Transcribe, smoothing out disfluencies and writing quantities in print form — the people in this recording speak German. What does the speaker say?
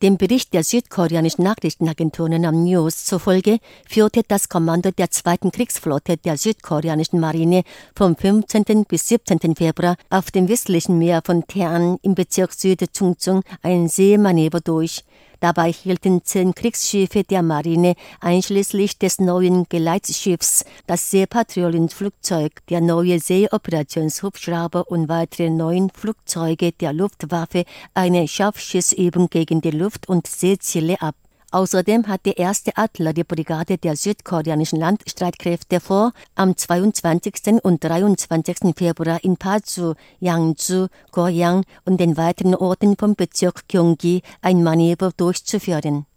Dem Bericht der südkoreanischen Nachrichtenagentur Yonhap News zufolge führte das Kommando der 2. Kriegsflotte der südkoreanischen Marine vom 15. bis 17. Februar auf dem westlichen Meer von Taean im Bezirk Süd-Chungcheong ein Seemanöver durch. Dabei hielten 10 Kriegsschiffe der Marine, einschließlich des neuen Geleitschiffs, das Seepatrouillenflugzeug, der neue Seeoperationshubschrauber und weitere 9 Flugzeuge der Luftwaffe eine Scharfschießübung gegen die Luft- und Seeziele ab. Außerdem hat die 1. Artilleriebrigade der südkoreanischen Landstreitkräfte vor, am 22. und 23. Februar in Paju, Yangju, Goryeo und den weiteren Orten vom Bezirk Gyeonggi ein Manöver durchzuführen.